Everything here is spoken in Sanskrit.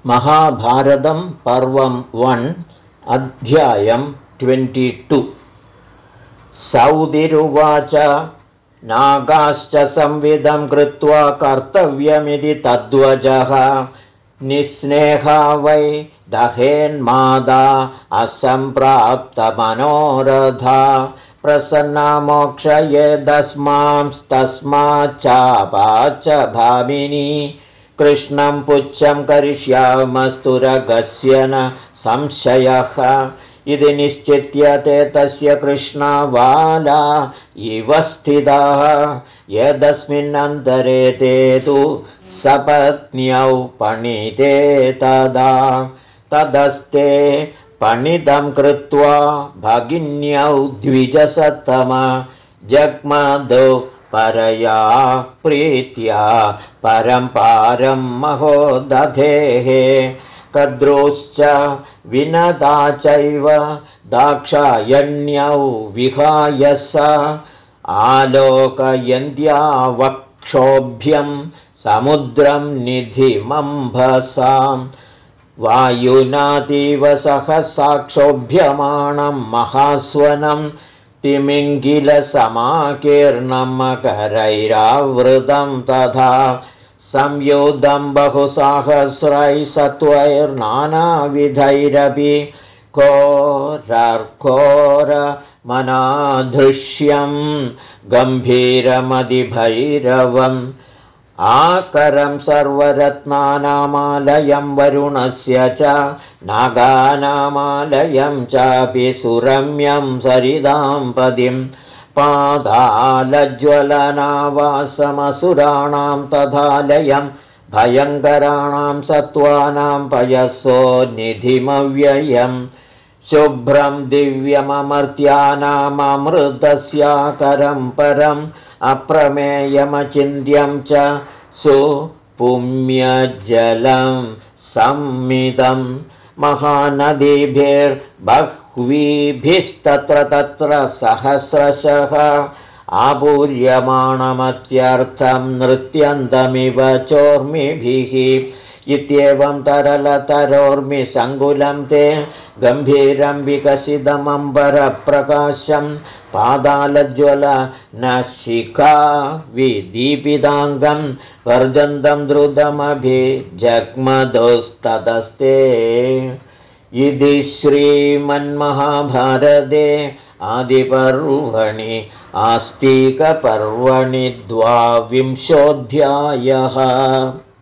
महाभारतं पर्वं 1 अध्यायं 22। सौदिरुवाच नागाश्च संविदं कृत्वा कर्तव्यमिति तद्वजः निस्नेहा वै दहेन्मादा असम्प्राप्तमनोरथा प्रसन्ना मोक्षयेदस्मांस्तस्माच्चापाच्च भामिनी कृष्णं पुच्छं करिष्यामस्तुरगस्य न संशयः इति निश्चित्य ते तस्य कृष्णवाला इव स्थिताः यदस्मिन्नन्तरे ते तु सपत्न्यौ पणिते तदस्ते पणितं कृत्वा भगिन्यौ द्विजसत्तम जग्मदो परया प्रीत्या परं पारं महोदधेः कद्रोश्च विनदा चैव दाक्षायण्यौ विहाय स आलोकयन्त्या वक्षोभ्यं समुद्रं निधिमम्भसां वायुनातीव सहसाक्षोभ्यमाणं महास्वनं तिमिङ्गिलसमाकीर्णं मकरैरावृतं तथा संयुधं बहुसहस्रैः सत्वैर्नानाविधैरपि घोरघोरमनाधृष्यं गम्भीरमतिभैरवम् आकरं सर्वरत्नानामालयं वरुणस्य च नागानामालयं चापि सुरम्यं सरिदां पदिं पादालज्वलनावासमसुराणां तथालयं भयङ्कराणां सत्त्वानां पयसो निधिमव्ययम् शुभ्रं दिव्यममर्त्यानाममृतस्याकरं परम् अप्रमेयमचिन्त्यं च सुपुण्यजलं संमितं महानदीभिर्बह्वीभिस्तत्र तत्र सहस्रशः आपूर्यमाणमत्यर्थं नृत्यन्तमिव चोर्मिभिः इत्येवं तरलतरोर्मि सङ्कुलं ते गम्भीरं विकसितमम्बरप्रकाशं पादालज्वल न शिखा विदीपिताङ्गं वर्जन्तं द्रुतमभिजग्मदोस्ततस्ते इति श्रीमन्महाभारते आदिपर्वणि आस्तिकपर्वणि 22 अध्यायः।